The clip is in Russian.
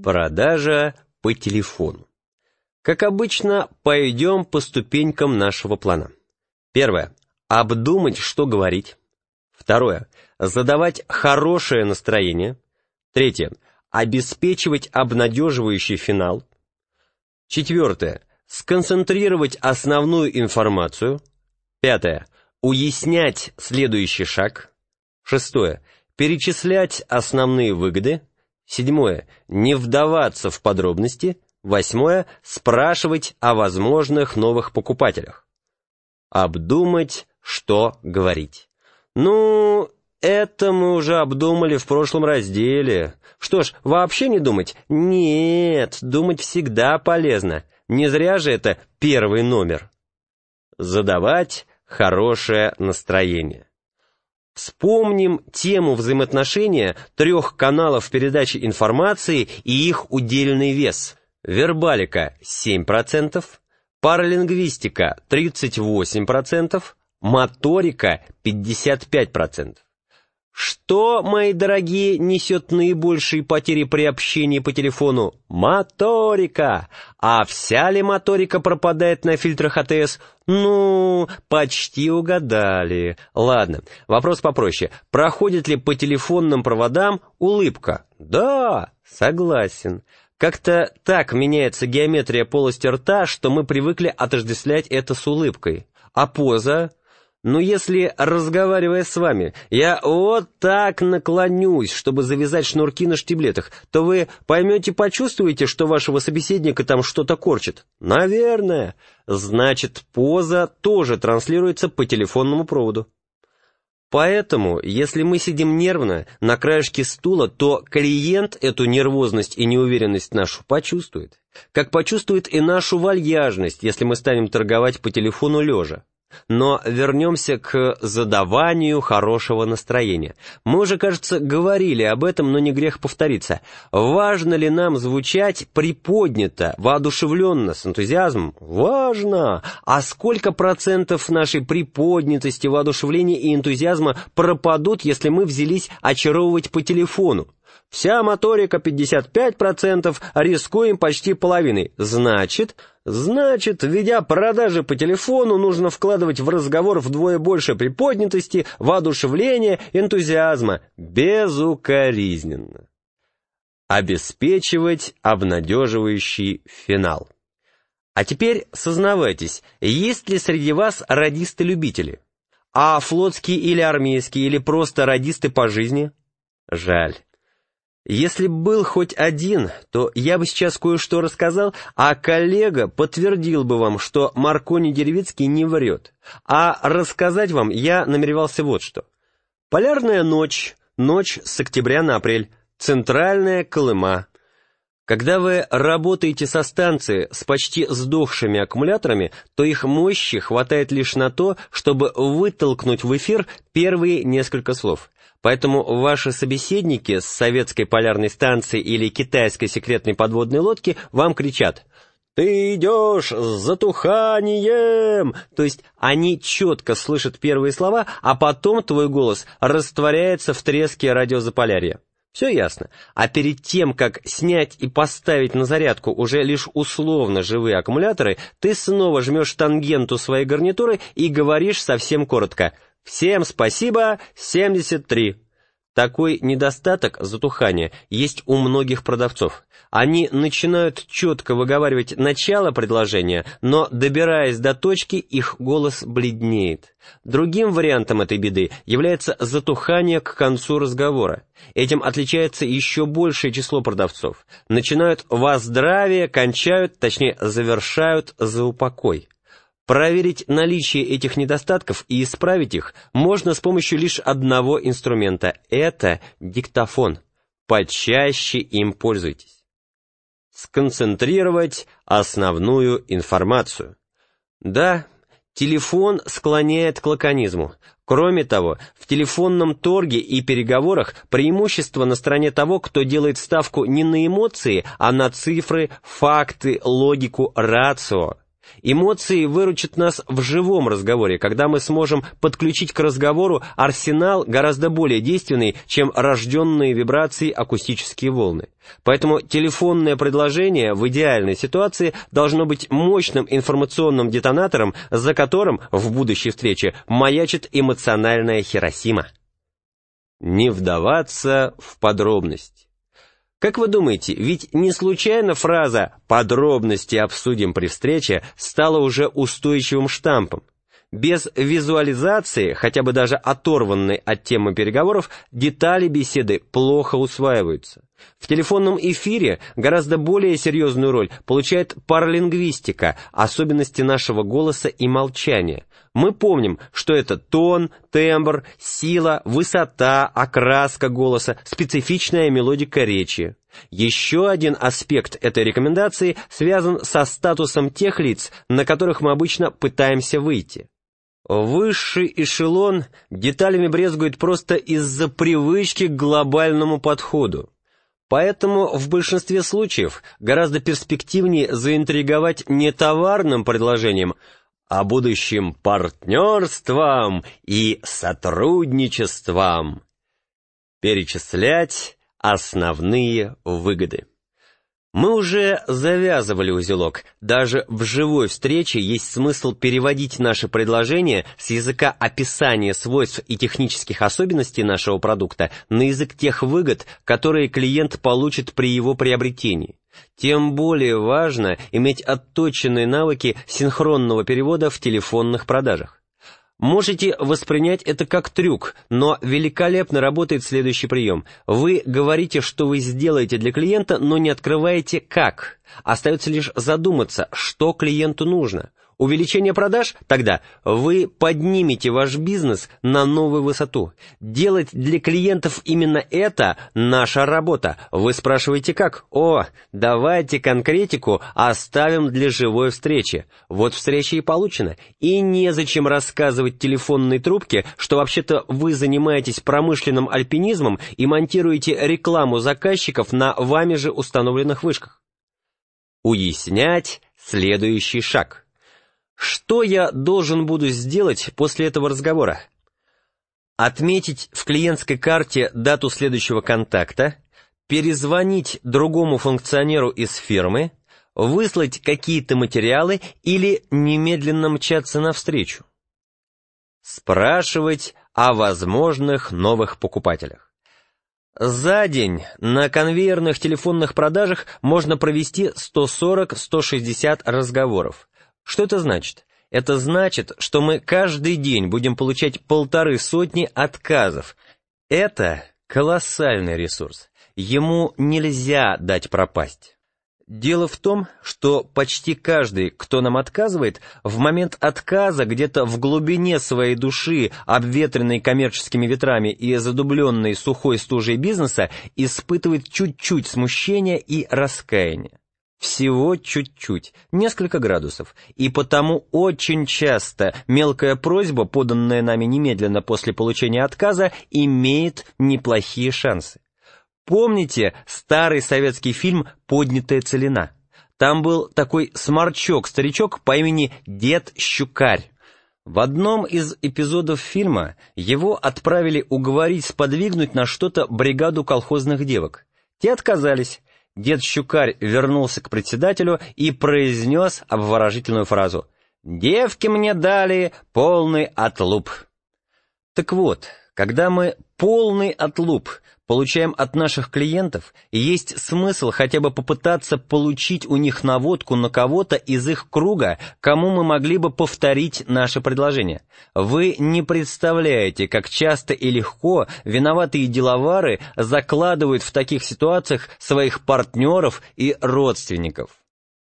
Продажа по телефону. Как обычно, пойдем по ступенькам нашего плана. Первое. Обдумать, что говорить. Второе. Задавать хорошее настроение. Третье. Обеспечивать обнадеживающий финал. Четвертое. Сконцентрировать основную информацию. Пятое. Уяснять следующий шаг. Шестое. Перечислять основные выгоды. Седьмое. Не вдаваться в подробности. Восьмое. Спрашивать о возможных новых покупателях. Обдумать, что говорить. Ну, это мы уже обдумали в прошлом разделе. Что ж, вообще не думать? Нет, думать всегда полезно. Не зря же это первый номер. Задавать хорошее настроение. Вспомним тему взаимоотношения 3 каналов передачи информации и их удельный вес. Вербалика 7%, паралингвистика 38%, моторика 55%. Что, мои дорогие, несет наибольшие потери при общении по телефону? Моторика. А вся ли моторика пропадает на фильтрах АТС? Ну, почти угадали. Ладно, вопрос попроще. Проходит ли по телефонным проводам улыбка? Да, согласен. Как-то так меняется геометрия полости рта, что мы привыкли отождествлять это с улыбкой. А поза? Ну, если, разговаривая с вами, я вот так наклонюсь, чтобы завязать шнурки на штиблетах, то вы почувствуете, что вашего собеседника там что-то корчит? Наверное. Значит, поза тоже транслируется по телефонному проводу. Поэтому, если мы сидим нервно на краешке стула, то клиент эту нервозность и неуверенность нашу почувствует. Как почувствует и нашу вальяжность, если мы станем торговать по телефону лежа. Но вернемся к задаванию хорошего настроения. Мы уже, кажется, говорили об этом, но не грех повториться. Важно ли нам звучать приподнято, воодушевленно, с энтузиазмом? Важно! А сколько процентов нашей приподнятости, воодушевления и энтузиазма пропадут, если мы взялись очаровывать по телефону? Вся моторика 55%, рискуем почти половиной. Значит, введя продажи по телефону, нужно вкладывать в разговор вдвое больше приподнятости, воодушевления, энтузиазма. Безукоризненно. Обеспечивать обнадеживающий финал. А теперь сознавайтесь, есть ли среди вас радисты-любители? А флотские или армейские, или просто радисты по жизни? Жаль. Если б был хоть один, то я бы сейчас кое-что рассказал, а коллега подтвердил бы вам, что Маркони Деревицкий не врет. А рассказать вам я намеревался вот что. Полярная ночь, ночь с октября на апрель, центральная Колыма. Когда вы работаете со станцией с почти сдохшими аккумуляторами, то их мощи хватает лишь на то, чтобы вытолкнуть в эфир первые несколько слов. Поэтому ваши собеседники с советской полярной станции или китайской секретной подводной лодки вам кричат: «Ты идешь с затуханием!» То есть они четко слышат первые слова, а потом твой голос растворяется в треске радиозаполярья. Все ясно. А перед тем, как снять и поставить на зарядку уже лишь условно живые аккумуляторы, ты снова жмешь тангенту своей гарнитуры и говоришь совсем коротко: «Всем спасибо, 73». Такой недостаток затухания есть у многих продавцов. Они начинают четко выговаривать начало предложения, но, добираясь до точки, их голос бледнеет. Другим вариантом этой беды является затухание к концу разговора. Этим отличается еще большее число продавцов. Начинают «во здравие», кончают, точнее, завершают «за упокой». Проверить наличие этих недостатков и исправить их можно с помощью лишь одного инструмента – это диктофон. Почаще им пользуйтесь. Сконцентрировать основную информацию. Да, телефон склоняет к лаконизму. Кроме того, в телефонном торге и переговорах преимущество на стороне того, кто делает ставку не на эмоции, а на цифры, факты, логику, рацио. Эмоции выручат нас в живом разговоре, когда мы сможем подключить к разговору арсенал гораздо более действенный, чем рожденные вибрацией акустические волны. Поэтому телефонное предложение в идеальной ситуации должно быть мощным информационным детонатором, за которым в будущей встрече маячит эмоциональная Хиросима. Не вдаваться в подробности. Как вы думаете, ведь не случайно фраза «подробности обсудим при встрече» стала уже устойчивым штампом? Без визуализации, хотя бы даже оторванной от темы переговоров, детали беседы плохо усваиваются. В телефонном эфире гораздо более серьезную роль получает паралингвистика, особенности нашего голоса и молчания. Мы помним, что это тон, тембр, сила, высота, окраска голоса, специфичная мелодика речи. Еще один аспект этой рекомендации связан со статусом тех лиц, на которых мы обычно пытаемся выйти. Высший эшелон деталями брезгует просто из-за привычки к глобальному подходу. Поэтому в большинстве случаев гораздо перспективнее заинтриговать не товарным предложением, а будущим партнерством и сотрудничеством. Перечислять основные выгоды. Мы уже завязывали узелок. Даже в живой встрече есть смысл переводить наше предложение с языка описания свойств и технических особенностей нашего продукта на язык тех выгод, которые клиент получит при его приобретении. Тем более важно иметь отточенные навыки синхронного перевода в телефонных продажах. Можете воспринять это как трюк, но великолепно работает следующий прием. Вы говорите, что вы сделаете для клиента, но не открываете как. Остается лишь задуматься, что клиенту нужно. Увеличение продаж? Тогда вы поднимете ваш бизнес на новую высоту. Делать для клиентов именно это наша работа. Вы спрашиваете как? Давайте конкретику оставим для живой встречи. Вот встреча и получена. И незачем рассказывать телефонной трубке, что вообще-то вы занимаетесь промышленным альпинизмом и монтируете рекламу заказчиков на вами же установленных вышках. Уяснять следующий шаг. Что я должен буду сделать после этого разговора? Отметить в клиентской карте дату следующего контакта, перезвонить другому функционеру из фирмы, выслать какие-то материалы или немедленно мчаться навстречу. Спрашивать о возможных новых покупателях. За день на конвейерных телефонных продажах можно провести 140-160 разговоров. Что это значит? Это значит, что мы каждый день будем получать 150 отказов. Это колоссальный ресурс. Ему нельзя дать пропасть. Дело в том, что почти каждый, кто нам отказывает, в момент отказа где-то в глубине своей души, обветренной коммерческими ветрами и задубленной сухой стужей бизнеса, испытывает чуть-чуть смущения и раскаяния. Всего чуть-чуть, несколько градусов, и потому очень часто мелкая просьба, поданная нами немедленно после получения отказа, имеет неплохие шансы. Помните старый советский фильм «Поднятая целина»? Там был такой сморчок-старичок по имени Дед Щукарь. В одном из эпизодов фильма его отправили уговорить сподвигнуть на что-то бригаду колхозных девок. Те отказались. Дед Щукарь вернулся к председателю и произнес обворожительную фразу: «Девки мне дали полный отлуп». Так вот, когда мы полный отлуп получаем от наших клиентов, есть смысл хотя бы попытаться получить у них наводку на кого-то из их круга, кому мы могли бы повторить наше предложение. Вы не представляете, как часто и легко виноватые деловары закладывают в таких ситуациях своих партнеров и родственников.